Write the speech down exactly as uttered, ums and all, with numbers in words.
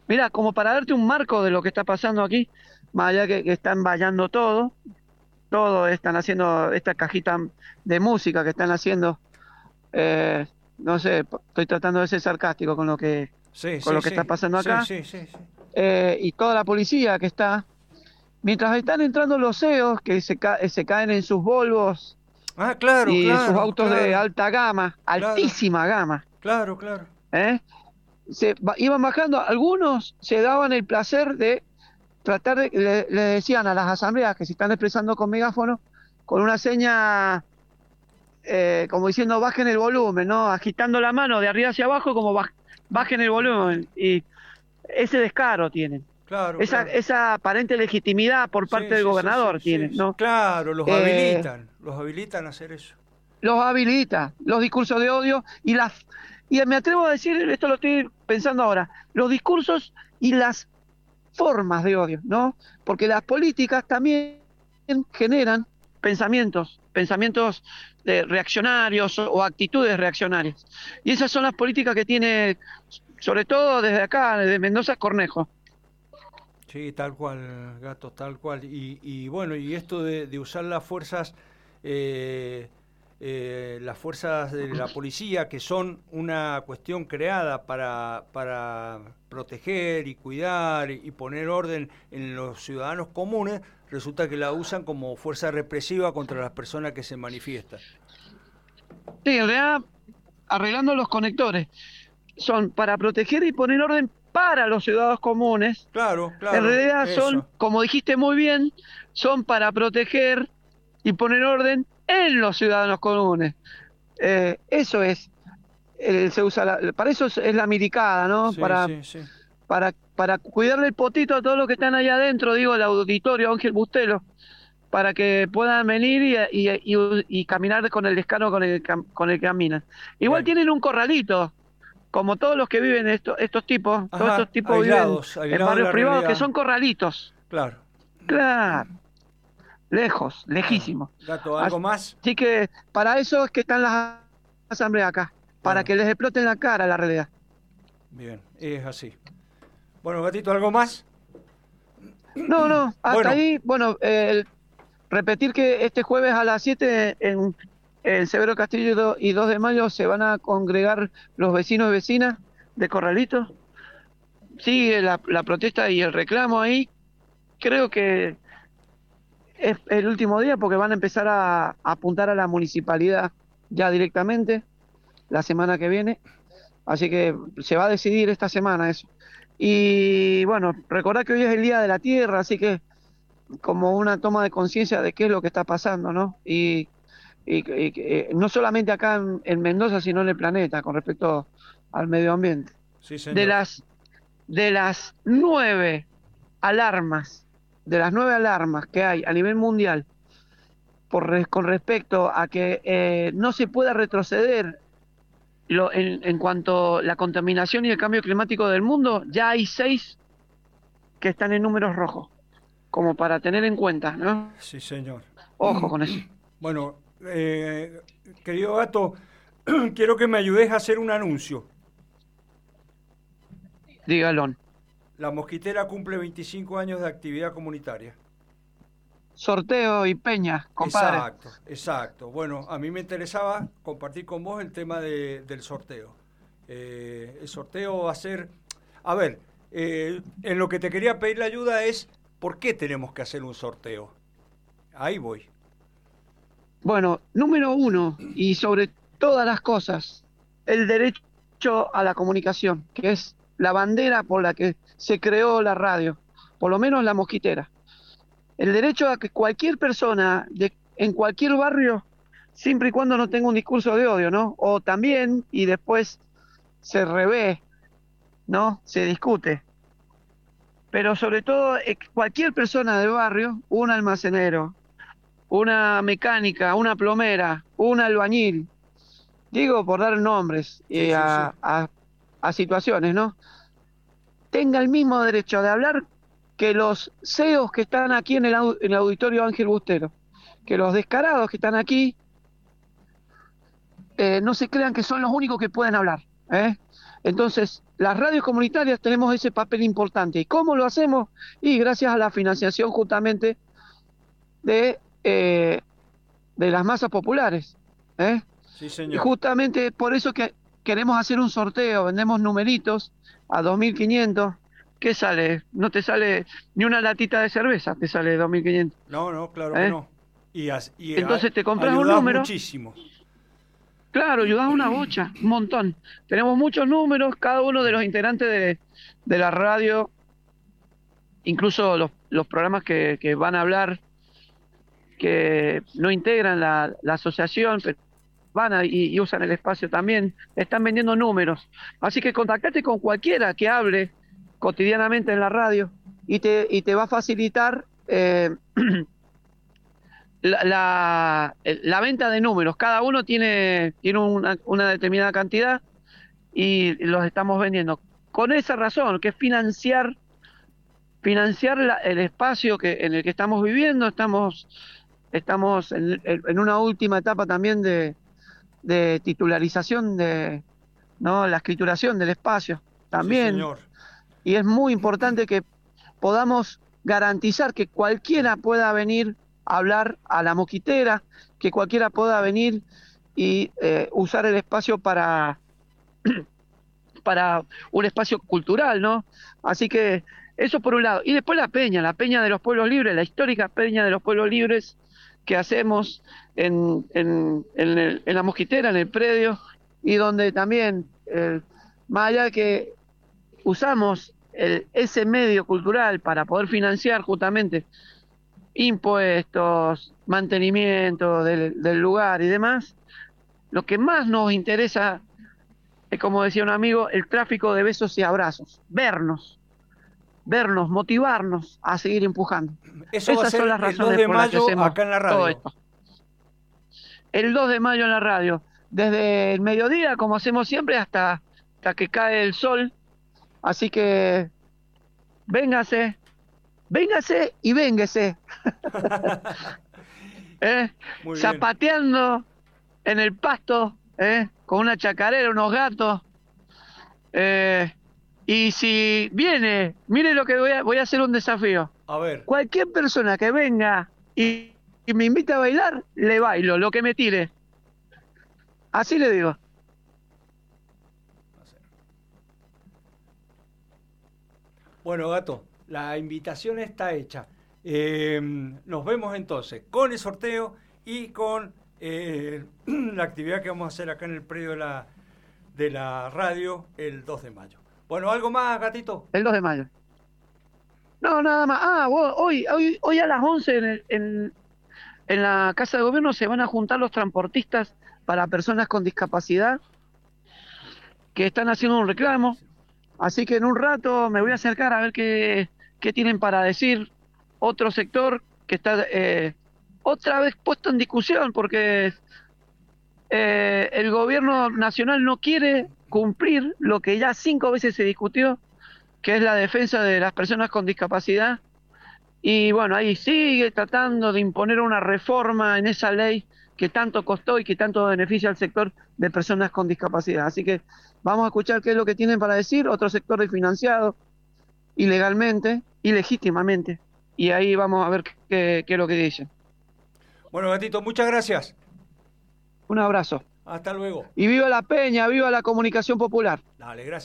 Mira, como para darte un marco de lo que está pasando aquí, más allá que, que están vallando todo, todo están haciendo esta cajita de música que están haciendo, eh, no sé, p- estoy tratando de ser sarcástico con lo que, Sí, con sí, lo que está sí, pasando sí, acá, sí, sí, sí. eh, y toda la policía que está, mientras están entrando los C E Os que se, ca- eh, se caen en sus Volvos Ah, claro, y en sus claro, autos de claro, alta gama, claro, altísima gama, claro, claro. ¿eh? Se ba- iban bajando, algunos se daban el placer de tratar de, le, le decían a las asambleas que se están expresando con megáfono, con una seña, eh, como diciendo bajen el volumen, ¿no? Agitando la mano de arriba hacia abajo como baj, bajen el volumen. Y ese descaro tienen, Claro, esa, claro. esa aparente legitimidad por Sí, parte del sí, sí, sí, gobernador sí, tienen, sí. ¿no? Claro, los Eh, habilitan, los habilitan a hacer eso. los habilita, los discursos de odio y las, y me atrevo a decir, esto lo estoy pensando ahora, los discursos y las formas de odio, ¿no? Porque las políticas también generan pensamientos, pensamientos eh, reaccionarios o, o actitudes reaccionarias. Y esas son las políticas que tiene, sobre todo desde acá, desde Mendoza, Cornejo. Sí, tal cual, gato, tal cual. Y, y bueno, y esto de, de usar las fuerzas, eh, eh, las fuerzas de la policía, que son una cuestión creada para, para proteger y cuidar y poner orden en los ciudadanos comunes, resulta que la usan como fuerza represiva contra las personas que se manifiestan. Sí, en realidad, arreglando los conectores, son para proteger y poner orden para los ciudadanos comunes. Claro, En claro, realidad son, eso. como dijiste muy bien, son para proteger y poner orden en los ciudadanos comunes. Eh, eso es, eh, se usa la- para eso es, es la miricada, ¿no? Sí, Para, sí, sí. para, para cuidarle el potito a todos los que están allá adentro, digo, el auditorio Ángel Bustelo, para que puedan venir y, y, y- y caminar con el descaro con el, cam- con el que caminan. Igual Bien. tienen un corralito, como todos los que viven estos, estos tipos, todos estos Ajá, tipos viven aislados, en aislados de barrios la privados que realidad. son corralitos. Claro. Claro, lejos, Bueno, lejísimos. gato, ¿algo más? Así que para eso es que están las asambleas acá, para Bueno, que les exploten la cara la realidad. bien, es así. Bueno, gatito, ¿algo más? No, no, hasta Bueno, ahí, bueno, eh, el- repetir que este jueves a las siete en, en Severo Castillo y do- y dos de mayo se van a congregar los vecinos y vecinas de Corralito. Sigue la, la protesta y el reclamo ahí. Creo que es el último día porque van a empezar a, a apuntar a la municipalidad ya directamente la semana que viene. Así que se va a decidir esta semana eso. Y bueno, recordad que hoy es el Día de la Tierra, así que como una toma de conciencia de qué es lo que está pasando, ¿no? Y, y, y eh, no solamente acá en, en Mendoza, sino en el planeta con respecto al medio ambiente. sí, De señor. las, de las nueve alarmas, de las nueve alarmas que hay a nivel mundial por, res- con respecto a que eh, no se pueda retroceder lo, en, en cuanto a la contaminación y el cambio climático del mundo, ya hay seis que están en números rojos, como para tener en cuenta, ¿no? Sí, señor. Ojo con eso. Bueno, eh, querido gato, quiero que me ayudes a hacer un anuncio. Dígalo. La Mosquitera cumple veinticinco años de actividad comunitaria. Sorteo y peña, compadre. Exacto, exacto. Bueno, a mí me interesaba compartir con vos el tema de- del sorteo. Eh, el sorteo va a ser, a ver, eh, en lo que te quería pedir la ayuda es, ¿por qué tenemos que hacer un sorteo? Ahí voy. Bueno, número uno, y sobre todas las cosas, el derecho a la comunicación, que es la bandera por la que se creó la radio, por lo menos la mosquitera. El derecho a que cualquier persona de, en cualquier barrio, siempre y cuando no tenga un discurso de odio, ¿no? O también, y después se revé, ¿no? Se discute. Pero sobre todo, eh, cualquier persona del barrio, un almacenero, una mecánica, una plomera, un albañil, digo por dar nombres Sí, eh, sí, sí. a, a, a situaciones, ¿no? Tenga el mismo derecho de hablar que los C E Os que están aquí en el, en el auditorio Ángel Bustero, que los descarados que están aquí eh, no se crean que son los únicos que pueden hablar, ¿eh? Entonces, las radios comunitarias tenemos ese papel importante. ¿Y cómo lo hacemos? Y gracias a la financiación justamente de, eh, de las masas populares. ¿eh? Sí, Y señor. justamente por eso que queremos hacer un sorteo, vendemos numeritos a dos mil quinientos. ¿Qué sale? No te sale ni una latita de cerveza, te sale dos mil quinientos. No, no, claro que ¿eh? no. Y, as- y a- Entonces te compras un ayudás número, muchísimo. claro, ayudás una bocha, un montón. Tenemos muchos números, cada uno de los integrantes de, de la radio, incluso los, los programas que, que van a hablar, que no integran la, la asociación, pero van a, y, y usan el espacio también, están vendiendo números. Así que contactate con cualquiera que hable cotidianamente en la radio y te, y te va a facilitar eh, la, la, la venta de números. Cada uno tiene, tiene una, una determinada cantidad y los estamos vendiendo. Con esa razón, que es financiar, financiar la, el espacio que, en el que estamos viviendo. Estamos, estamos en, en una última etapa también de, de titularización de, ¿no? La escrituración del espacio Sí, también. señor. Y es muy importante que podamos garantizar que cualquiera pueda venir a hablar a la mosquitera, que cualquiera pueda venir y eh, usar el espacio para, para un espacio cultural, ¿no? Así que eso por un lado. Y después la peña, la peña de los pueblos libres, la histórica peña de los pueblos libres que hacemos en, en, en, el, en la mosquitera, en el predio, y donde también, eh, más allá de que usamos el, ese medio cultural para poder financiar justamente impuestos, mantenimiento del, del lugar y demás, lo que más nos interesa es, como decía un amigo, el tráfico de besos y abrazos, vernos, vernos, motivarnos a seguir empujando. Eso va a Esas son ser las el dos razones de por las que mayo hacemos acá en la todo radio. esto. El dos de mayo en la radio, desde el mediodía, como hacemos siempre, hasta, hasta que cae el sol. Así que véngase, véngase y véngase. ¿eh? Muy bien. Zapateando en el pasto, ¿eh? Con una chacarera, unos gatos. Eh, y si viene, mire lo que voy a, voy a hacer un desafío. A ver. Cualquier persona que venga y, y me invita a bailar, le bailo, lo que me tire. Así le digo. Bueno, Gato, la invitación está hecha. Eh, nos vemos entonces con el sorteo y con eh, la actividad que vamos a hacer acá en el predio de la, de la radio el dos de mayo. Bueno, ¿algo más, Gatito? El dos de mayo. No, nada más. Ah, vos, hoy, hoy, hoy a las once en, el, en, en la Casa de Gobierno se van a juntar los transportistas para personas con discapacidad que están haciendo un reclamo. Así que en un rato me voy a acercar a ver qué, qué tienen para decir otro sector que está eh, otra vez puesto en discusión porque eh, el gobierno nacional no quiere cumplir lo que ya cinco veces se discutió, que es la defensa de las personas con discapacidad. Y bueno, ahí sigue tratando de imponer una reforma en esa ley que tanto costó y que tanto beneficia al sector de personas con discapacidad. Así que vamos a escuchar qué es lo que tienen para decir, otro sector desfinanciado, ilegalmente, ilegítimamente, y ahí vamos a ver qué, qué es lo que dicen. Bueno, Gatito, muchas gracias. Un abrazo. Hasta luego. Y viva la peña, viva la comunicación popular. Dale, gracias.